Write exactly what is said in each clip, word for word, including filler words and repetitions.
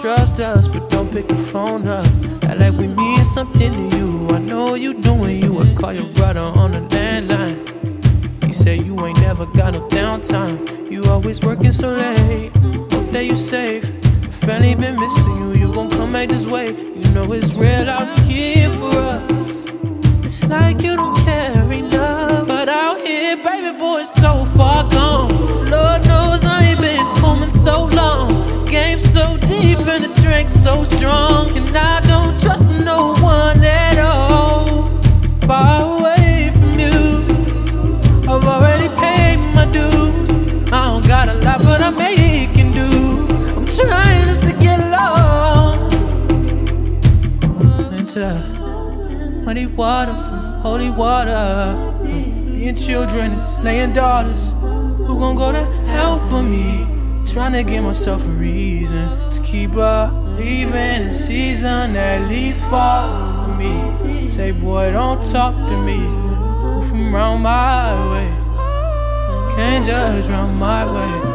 trust us, but don't pick the phone up. Act like we mean something to you. I know you doing you. I call your brother on the landline. He said you ain't never got no downtime. You always working so late. Hope that you safe. Family been missing you. You gon' come back this way. You know it's real out here for us. It's like you don't care enough. But out here, baby boy, it's so far gone. Lord knows I ain't been home in so long. Game so deep and the drink so strong. And I don't trust no one at all. Far away from you, I've already paid my dues. I don't got a lot, but I'm making do. I'm trying just to get along. Into muddy water from holy water. Being children and slaying daughters. Who gon' go to hell for me? Trying to give myself a reason to keep believing in season that leaves fall for me. Say, boy, don't talk to me. I'm from round my way. Can't judge round my way.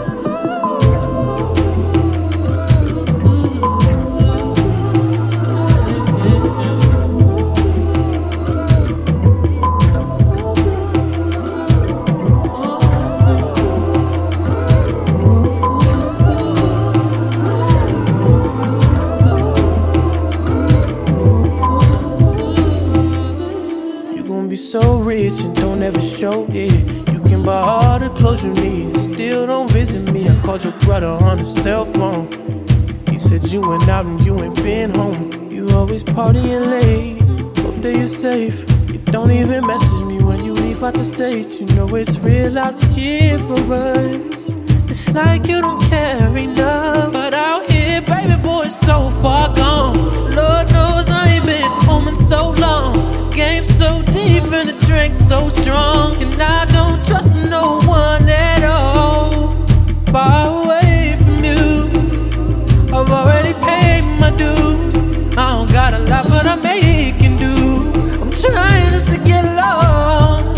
So rich and don't ever show it. You can buy all the clothes you need, still don't visit me. I called your brother on the cell phone. He said you went out and you ain't been home. You always partying late. Hope that you're safe. You don't even message me when you leave out the States. You know it's real out here for us. It's like you don't care enough. But out here, baby boy, it's so far gone. Lord knows I ain't been home in so long. Game so deep and the drink so strong. And I don't trust no one at all. Far away from you, I've already paid my dues. I don't got a lot, but I'm making do. I'm trying just to get along.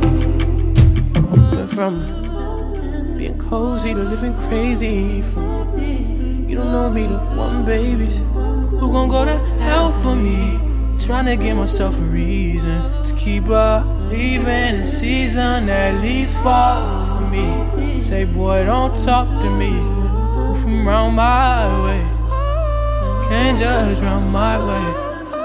Went from being cozy to living crazy. From you don't know me to one babies. Who gon' go to hell for me? Trying to give myself a reason to keep believing in season that leaves fall for me. Say, boy, don't talk to me. I'm from round my way. Can't judge round my way.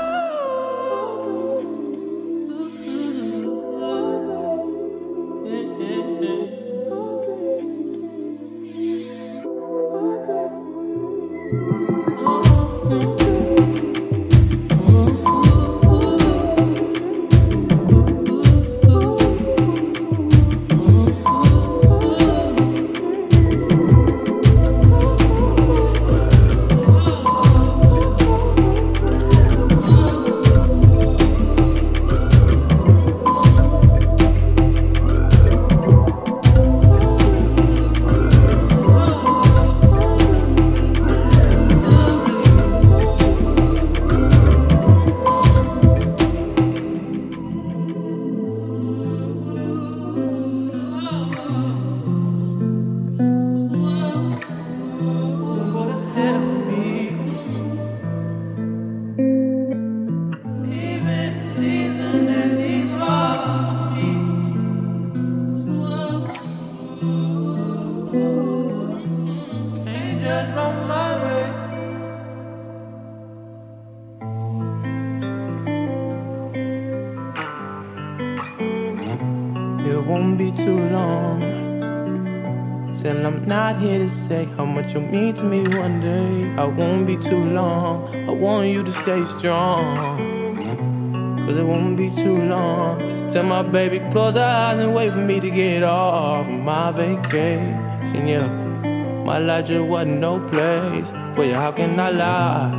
It won't be too long till I'm not here to say how much you'll mean to me one day. I won't be too long. I want you to stay strong, cause it won't be too long. Just tell my baby close her eyes and wait for me to get off my vacation. Yeah, my life just wasn't no place for you. How can I lie?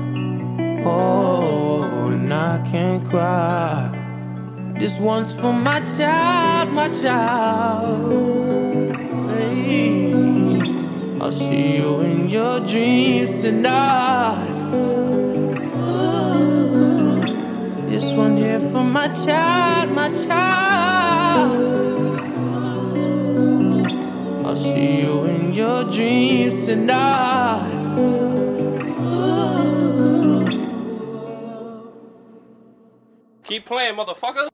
Oh, and I can't cry. This one's for my child, my child. Hey, I'll see you in your dreams tonight. This one here for my child, my child. I'll see you in your dreams tonight. playing, motherfucker.